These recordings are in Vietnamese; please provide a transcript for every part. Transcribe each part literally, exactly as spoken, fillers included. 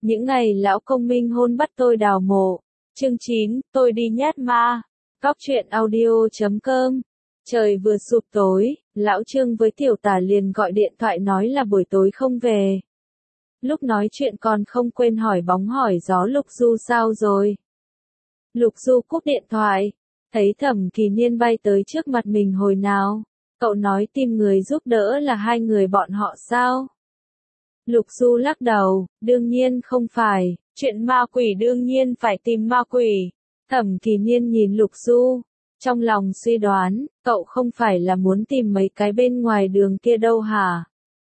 Những ngày lão công minh hôn bắt tôi đào mộ. Chương chín, tôi đi nhát ma. Góc truyện audio chấm com. Trời vừa sụp tối, lão Trương với tiểu tả liền gọi điện thoại nói là buổi tối không về. Lúc nói chuyện còn không quên hỏi bóng hỏi gió Lục Du sao rồi. Lục Du cúp điện thoại, thấy Thẩm Kỳ Niên bay tới trước mặt mình hồi nào. Cậu nói tìm người giúp đỡ là hai người bọn họ sao? Lục Du lắc đầu, đương nhiên không phải, chuyện ma quỷ đương nhiên phải tìm ma quỷ. Thẩm Kỳ Niên nhìn Lục Du, trong lòng suy đoán, cậu không phải là muốn tìm mấy cái bên ngoài đường kia đâu hả?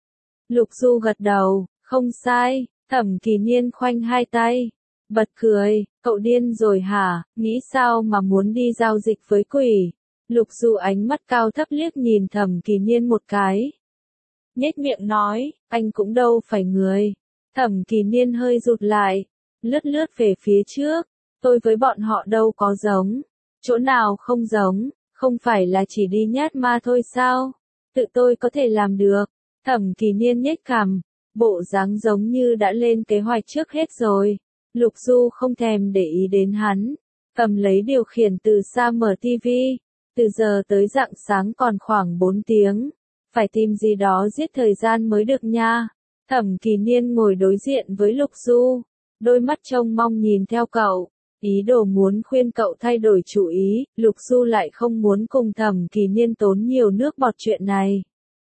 Lục Du gật đầu, không sai. Thẩm Kỳ Niên khoanh hai tay, bật cười, cậu điên rồi hả, nghĩ sao mà muốn đi giao dịch với quỷ? Lục Du ánh mắt cao thấp liếc nhìn Thẩm Kỳ Niên một cái. Nhếch miệng nói, anh cũng đâu phải người. Thẩm Kỳ Niên hơi rụt lại, lướt lướt về phía trước, tôi với bọn họ đâu có giống. Chỗ nào không giống, không phải là chỉ đi nhát ma thôi sao? Tự tôi có thể làm được. Thẩm Kỳ Niên nhếch cằm, bộ dáng giống như đã lên kế hoạch trước hết rồi. Lục Du không thèm để ý đến hắn, cầm lấy điều khiển từ xa mở tivi. Từ giờ tới rạng sáng còn khoảng bốn tiếng. Phải tìm gì đó giết thời gian mới được nha. Thẩm Kỳ Niên ngồi đối diện với Lục Du, đôi mắt trông mong nhìn theo cậu, ý đồ muốn khuyên cậu thay đổi chủ ý. Lục Du lại không muốn cùng Thẩm Kỳ Niên tốn nhiều nước bọt chuyện này.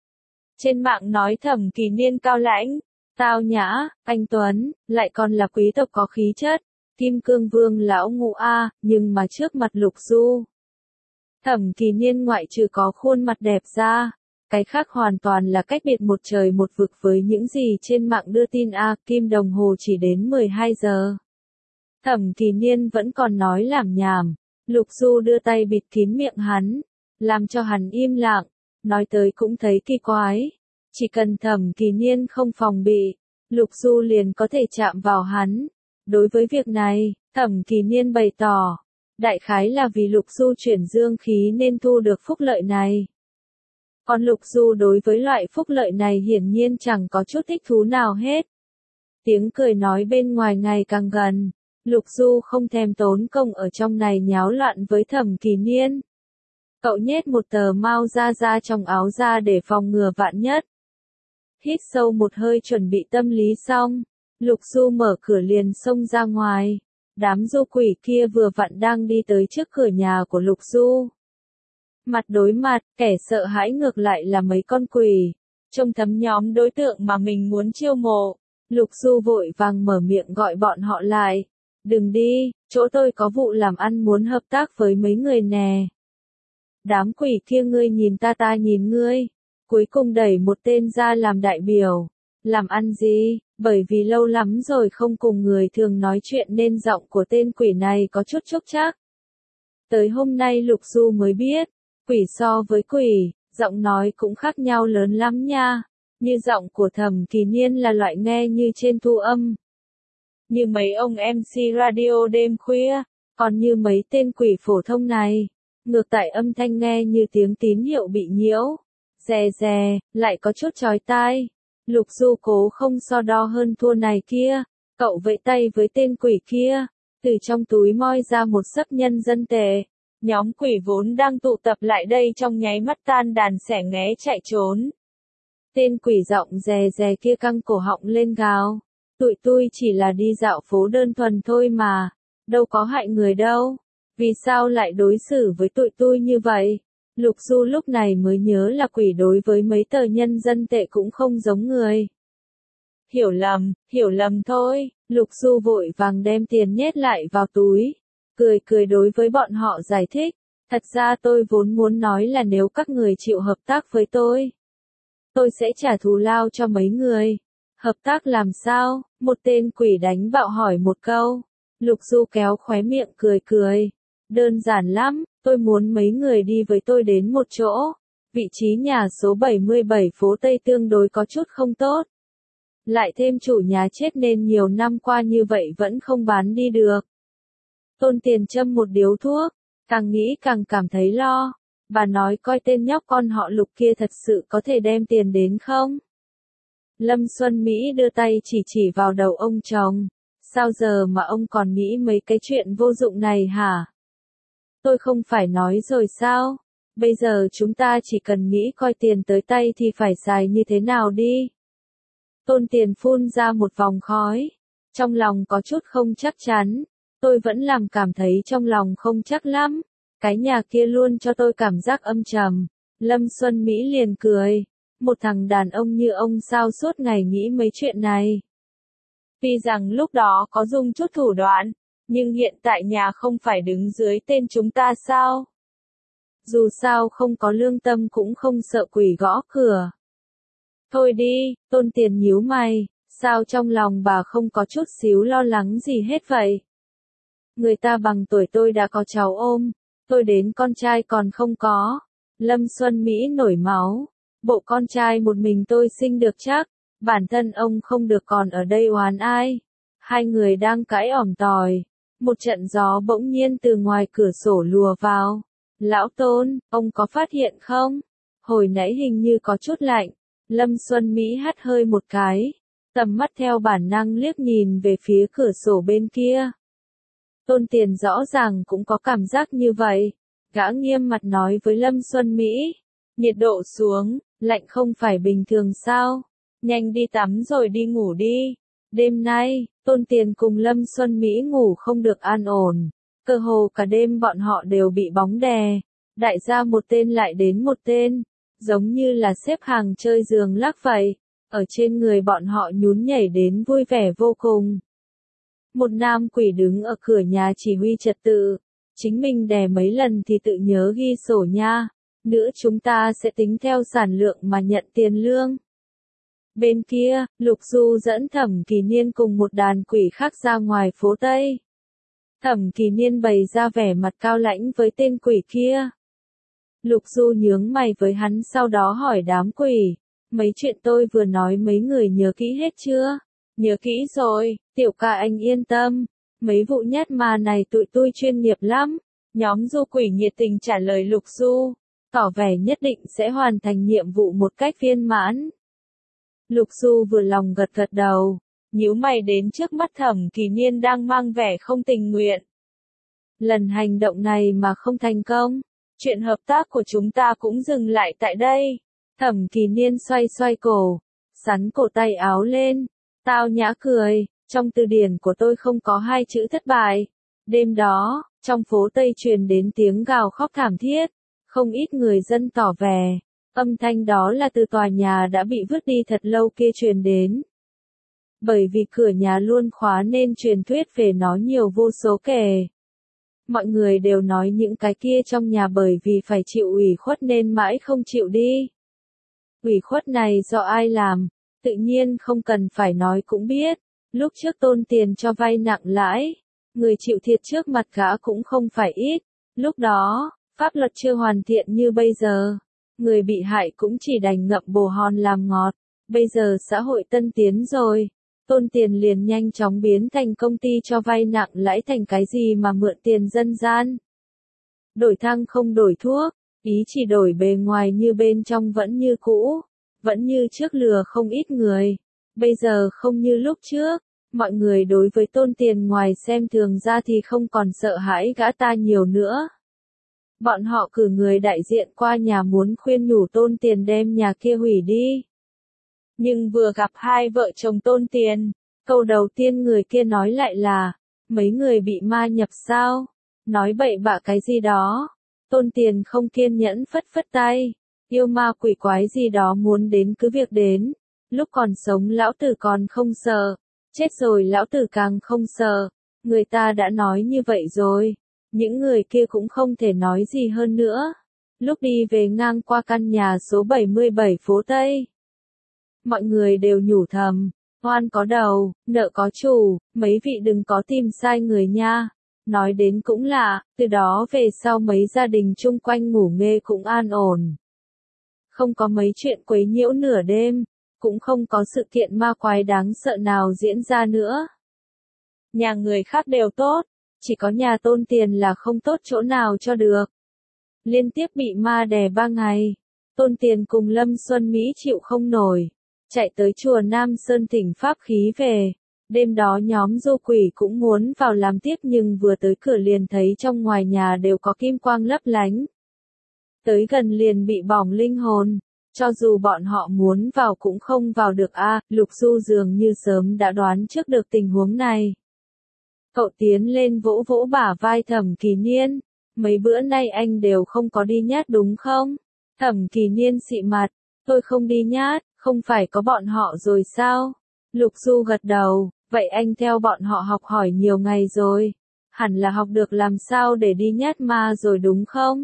Trên mạng nói Thẩm Kỳ Niên cao lãnh, tao nhã, anh tuấn, lại còn là quý tộc có khí chất, Kim Cương Vương lão ngũ a, nhưng mà trước mặt Lục Du, Thẩm Kỳ Niên ngoại trừ có khuôn mặt đẹp ra, cái khác hoàn toàn là cách biệt một trời một vực với những gì trên mạng đưa tin a, kim đồng hồ chỉ đến mười hai giờ. Thẩm Kỳ Niên vẫn còn nói làm nhảm, Lục Du đưa tay bịt kín miệng hắn, làm cho hắn im lặng, nói tới cũng thấy kỳ quái. Chỉ cần Thẩm Kỳ Niên không phòng bị, Lục Du liền có thể chạm vào hắn. Đối với việc này, Thẩm Kỳ Niên bày tỏ, đại khái là vì Lục Du chuyển dương khí nên thu được phúc lợi này. Còn Lục Du đối với loại phúc lợi này hiển nhiên chẳng có chút thích thú nào hết. Tiếng cười nói bên ngoài ngày càng gần, Lục Du không thèm tốn công ở trong này nháo loạn với Thẩm Kỳ Niên. Cậu nhét một tờ mao ra ra trong áo ra để phòng ngừa vạn nhất. Hít sâu một hơi chuẩn bị tâm lý xong, Lục Du mở cửa liền xông ra ngoài. Đám du quỷ kia vừa vặn đang đi tới trước cửa nhà của Lục Du. Mặt đối mặt, kẻ sợ hãi ngược lại là mấy con quỷ. Trông thấm nhóm đối tượng mà mình muốn chiêu mộ. Lục Du vội vàng mở miệng gọi bọn họ lại. Đừng đi, chỗ tôi có vụ làm ăn muốn hợp tác với mấy người nè. Đám quỷ kia ngươi nhìn ta ta nhìn ngươi. Cuối cùng đẩy một tên ra làm đại biểu. Làm ăn gì? Bởi vì lâu lắm rồi không cùng người thường nói chuyện nên giọng của tên quỷ này có chút chốc chác. Tới hôm nay Lục Du mới biết, quỷ so với quỷ, giọng nói cũng khác nhau lớn lắm nha. Như giọng của Thẩm Kỳ Niên là loại nghe như trên thu âm. Như mấy ông em xê radio đêm khuya, còn như mấy tên quỷ phổ thông này, ngược tại âm thanh nghe như tiếng tín hiệu bị nhiễu. Rè rè, lại có chút chói tai. Lục Du cố không so đo hơn thua này kia, cậu vẫy tay với tên quỷ kia, từ trong túi moi ra một sấp nhân dân tệ. Nhóm quỷ vốn đang tụ tập lại đây trong nháy mắt tan đàn xẻ nghé chạy trốn. Tên quỷ giọng rè rè kia căng cổ họng lên gào, tụi tôi chỉ là đi dạo phố đơn thuần thôi mà, đâu có hại người đâu, vì sao lại đối xử với tụi tôi như vậy? Lục Du lúc này mới nhớ là quỷ đối với mấy tờ nhân dân tệ cũng không giống người. Hiểu lầm, hiểu lầm thôi. Lục Du vội vàng đem tiền nhét lại vào túi, cười cười đối với bọn họ giải thích. Thật ra tôi vốn muốn nói là nếu các người chịu hợp tác với tôi, tôi sẽ trả thù lao cho mấy người. Hợp tác làm sao? Một tên quỷ đánh bạo hỏi một câu. Lục Du kéo khóe miệng cười cười. Đơn giản lắm, tôi muốn mấy người đi với tôi đến một chỗ. Vị trí nhà số bảy mươi bảy phố Tây tương đối có chút không tốt. Lại thêm chủ nhà chết nên nhiều năm qua như vậy vẫn không bán đi được. Tôn Tiền châm một điếu thuốc, càng nghĩ càng cảm thấy lo. Bà nói coi tên nhóc con họ Lục kia thật sự có thể đem tiền đến không? Lâm Xuân Mỹ đưa tay chỉ chỉ vào đầu ông chồng. Sao giờ mà ông còn nghĩ mấy cái chuyện vô dụng này hả? Tôi không phải nói rồi sao? Bây giờ chúng ta chỉ cần nghĩ coi tiền tới tay thì phải xài như thế nào đi. Tôn Tiền phun ra một vòng khói. Trong lòng có chút không chắc chắn. Tôi vẫn làm cảm thấy trong lòng không chắc lắm. Cái nhà kia luôn cho tôi cảm giác âm trầm. Lâm Xuân Mỹ liền cười. Một thằng đàn ông như ông sao suốt ngày nghĩ mấy chuyện này. Tuy rằng lúc đó có dùng chút thủ đoạn, nhưng hiện tại nhà không phải đứng dưới tên chúng ta sao? Dù sao không có lương tâm cũng không sợ quỷ gõ cửa. Thôi đi, Tôn Tiền nhíu mày, sao trong lòng bà không có chút xíu lo lắng gì hết vậy? Người ta bằng tuổi tôi đã có cháu ôm, tôi đến con trai còn không có. Lâm Xuân Mỹ nổi máu, bộ con trai một mình tôi sinh được chắc, bản thân ông không được còn ở đây oán ai. Hai người đang cãi ỏm tòi, một trận gió bỗng nhiên từ ngoài cửa sổ lùa vào. Lão Tôn, ông có phát hiện không? Hồi nãy hình như có chút lạnh. Lâm Xuân Mỹ hắt hơi một cái, tầm mắt theo bản năng liếc nhìn về phía cửa sổ bên kia. Tôn Tiền rõ ràng cũng có cảm giác như vậy. Gã nghiêm mặt nói với Lâm Xuân Mỹ, nhiệt độ xuống, lạnh không phải bình thường sao? Nhanh đi tắm rồi đi ngủ đi. Đêm nay, Tôn Tiền cùng Lâm Xuân Mỹ ngủ không được an ổn. Cơ hồ cả đêm bọn họ đều bị bóng đè. Đại gia một tên lại đến một tên, giống như là xếp hàng chơi giường lắc vậy. Ở trên người bọn họ nhún nhảy đến vui vẻ vô cùng. Một nam quỷ đứng ở cửa nhà chỉ huy trật tự. Chính mình đè mấy lần thì tự nhớ ghi sổ nha. Nữa chúng ta sẽ tính theo sản lượng mà nhận tiền lương. Bên kia, Lục Du dẫn Thẩm Kỳ Niên cùng một đàn quỷ khác ra ngoài phố Tây. Thẩm Kỳ Niên bày ra vẻ mặt cao lãnh với tên quỷ kia. Lục Du nhướng mày với hắn sau đó hỏi đám quỷ. Mấy chuyện tôi vừa nói mấy người nhớ kỹ hết chưa? Nhớ kỹ rồi, tiểu ca anh yên tâm. Mấy vụ nhát ma này tụi tôi chuyên nghiệp lắm. Nhóm du quỷ nhiệt tình trả lời Lục Du. Tỏ vẻ nhất định sẽ hoàn thành nhiệm vụ một cách viên mãn. Lục Du vừa lòng gật gật đầu. Nhíu mày đến trước mắt Thẩm Kỳ Niên đang mang vẻ không tình nguyện. Lần hành động này mà không thành công, chuyện hợp tác của chúng ta cũng dừng lại tại đây. Thẩm Kỳ Niên xoay xoay cổ, sắn cổ tay áo lên, tao nhã cười, trong từ điển của tôi không có hai chữ thất bại. Đêm đó, trong phố Tây truyền đến tiếng gào khóc thảm thiết, không ít người dân tỏ vẻ, âm thanh đó là từ tòa nhà đã bị vứt đi thật lâu kia truyền đến. Bởi vì cửa nhà luôn khóa nên truyền thuyết về nó nhiều vô số kể. Mọi người đều nói những cái kia trong nhà bởi vì phải chịu ủy khuất nên mãi không chịu đi. Ủy khuất này do ai làm, tự nhiên không cần phải nói cũng biết. Lúc trước Tôn Tiền cho vay nặng lãi, người chịu thiệt trước mặt gã cũng không phải ít. Lúc đó, pháp luật chưa hoàn thiện như bây giờ. Người bị hại cũng chỉ đành ngậm bồ hòn làm ngọt. Bây giờ xã hội tân tiến rồi. Tôn Tiền liền nhanh chóng biến thành công ty cho vay nặng lãi thành cái gì mà mượn tiền dân gian. Đổi thang không đổi thuốc, ý chỉ đổi bề ngoài như bên trong vẫn như cũ, vẫn như trước lừa không ít người. Bây giờ không như lúc trước, mọi người đối với Tôn Tiền ngoài xem thường ra thì không còn sợ hãi gã ta nhiều nữa. Bọn họ cử người đại diện qua nhà muốn khuyên nhủ Tôn Tiền đem nhà kia hủy đi. Nhưng vừa gặp hai vợ chồng Tôn Tiền, câu đầu tiên người kia nói lại là, mấy người bị ma nhập sao? Nói bậy bạ cái gì đó. Tôn Tiền không kiên nhẫn phất phất tay, yêu ma quỷ quái gì đó muốn đến cứ việc đến. Lúc còn sống lão tử còn không sợ, chết rồi lão tử càng không sợ. Người ta đã nói như vậy rồi, những người kia cũng không thể nói gì hơn nữa. Lúc đi về ngang qua căn nhà số bảy mươi bảy phố Tây, mọi người đều nhủ thầm, oan có đầu, nợ có chủ, mấy vị đừng có tìm sai người nha. Nói đến cũng lạ, từ đó về sau mấy gia đình chung quanh ngủ nghê cũng an ổn. Không có mấy chuyện quấy nhiễu nửa đêm, cũng không có sự kiện ma quái đáng sợ nào diễn ra nữa. Nhà người khác đều tốt, chỉ có nhà Tôn Tiền là không tốt chỗ nào cho được. Liên tiếp bị ma đè ba ngày, Tôn Tiền cùng Lâm Xuân Mỹ chịu không nổi, chạy tới chùa Nam Sơn thỉnh pháp khí về. Đêm đó nhóm du quỷ cũng muốn vào làm tiếp nhưng vừa tới cửa liền thấy trong ngoài nhà đều có kim quang lấp lánh. Tới gần liền bị bỏng linh hồn, cho dù bọn họ muốn vào cũng không vào được a. Lục Du dường như sớm đã đoán trước được tình huống này. Cậu tiến lên vỗ vỗ bả vai Thẩm Kỳ Niên, mấy bữa nay anh đều không có đi nhát đúng không? Thẩm Kỳ Niên xị mặt, tôi không đi nhát, không phải có bọn họ rồi sao? Lục Du gật đầu, vậy anh theo bọn họ học hỏi nhiều ngày rồi, hẳn là học được làm sao để đi nhát ma rồi đúng không?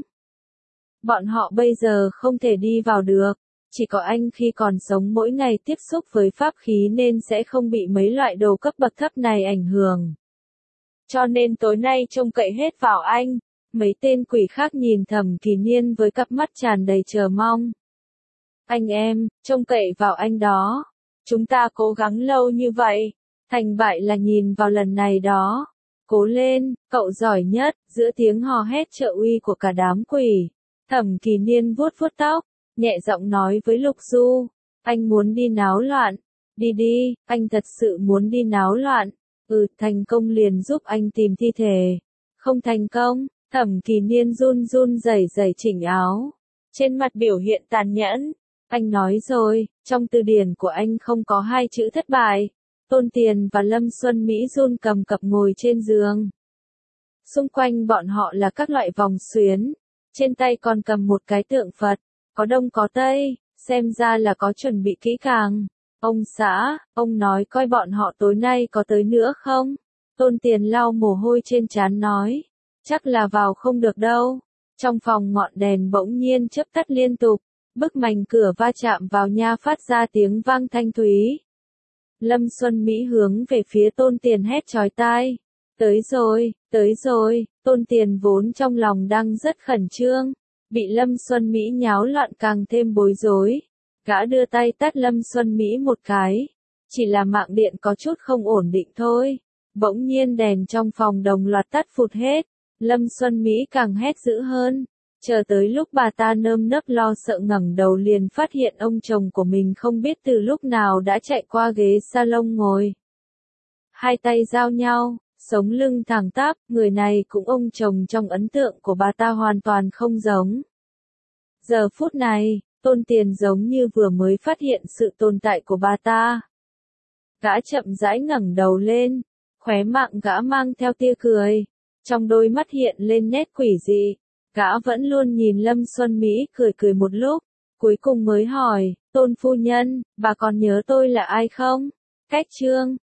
Bọn họ bây giờ không thể đi vào được, chỉ có anh khi còn sống mỗi ngày tiếp xúc với pháp khí nên sẽ không bị mấy loại đồ cấp bậc thấp này ảnh hưởng. Cho nên tối nay trông cậy hết vào anh. Mấy tên quỷ khác nhìn Thẩm Kỳ Niên với cặp mắt tràn đầy chờ mong. Anh em, trông cậy vào anh đó. Chúng ta cố gắng lâu như vậy, thành bại là nhìn vào lần này đó. Cố lên, cậu giỏi nhất, giữa tiếng hò hét trợ uy của cả đám quỷ. Thẩm Kỳ Niên vuốt vuốt tóc, nhẹ giọng nói với Lục Du, anh muốn đi náo loạn. Đi đi, anh thật sự muốn đi náo loạn. Ừ, thành công liền giúp anh tìm thi thể. Không thành công, Thẩm Kỳ Niên run run rẩy rẩy chỉnh áo. Trên mặt biểu hiện tàn nhẫn. Anh nói rồi, trong từ điển của anh không có hai chữ thất bại. Tôn Tiền và Lâm Xuân Mỹ run cầm cập ngồi trên giường. Xung quanh bọn họ là các loại vòng xuyến. Trên tay còn cầm một cái tượng Phật. Có đông có tây, xem ra là có chuẩn bị kỹ càng. Ông xã, ông nói coi bọn họ tối nay có tới nữa không? Tôn Tiền lau mồ hôi trên trán nói. Chắc là vào không được đâu. Trong phòng ngọn đèn bỗng nhiên chớp tắt liên tục. Bức mảnh cửa va chạm vào nha phát ra tiếng vang thanh thúy. Lâm Xuân Mỹ hướng về phía Tôn Tiền hét chói tai. Tới rồi, tới rồi, Tôn Tiền vốn trong lòng đang rất khẩn trương. Bị Lâm Xuân Mỹ nháo loạn càng thêm bối rối. Gã đưa tay tát Lâm Xuân Mỹ một cái. Chỉ là mạng điện có chút không ổn định thôi. Bỗng nhiên đèn trong phòng đồng loạt tắt phụt hết. Lâm Xuân Mỹ càng hét dữ hơn. Chờ tới lúc bà ta nơm nớp lo sợ ngẩng đầu liền phát hiện ông chồng của mình không biết từ lúc nào đã chạy qua ghế salon ngồi. Hai tay giao nhau, sống lưng thẳng tắp, người này cũng ông chồng trong ấn tượng của bà ta hoàn toàn không giống. Giờ phút này, Tôn Tiền giống như vừa mới phát hiện sự tồn tại của bà ta. Gã chậm rãi ngẩng đầu lên, khóe miệng gã mang theo tia cười, trong đôi mắt hiện lên nét quỷ dị. Gã vẫn luôn nhìn Lâm Xuân Mỹ cười cười một lúc, cuối cùng mới hỏi, Tôn phu nhân, bà còn nhớ tôi là ai không? Cách chương,